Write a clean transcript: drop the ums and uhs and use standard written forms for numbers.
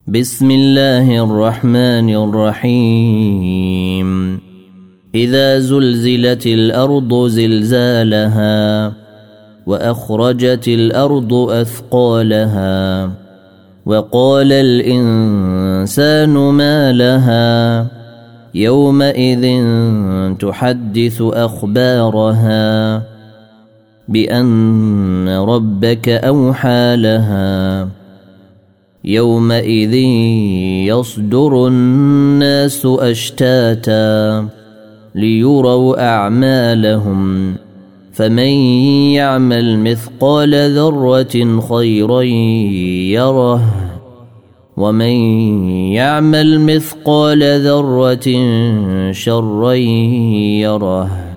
بسم الله الرحمن الرحيم إذا زلزلت الأرض زلزالها وأخرجت الأرض أثقالها وقال الإنسان ما لها يومئذ تحدث أخبارها بأن ربك أوحى لها يومئذ يصدر الناس أشتاتا ليروا أعمالهم فمن يعمل مثقال ذرة خيرا يره ومن يعمل مثقال ذرة شرا يره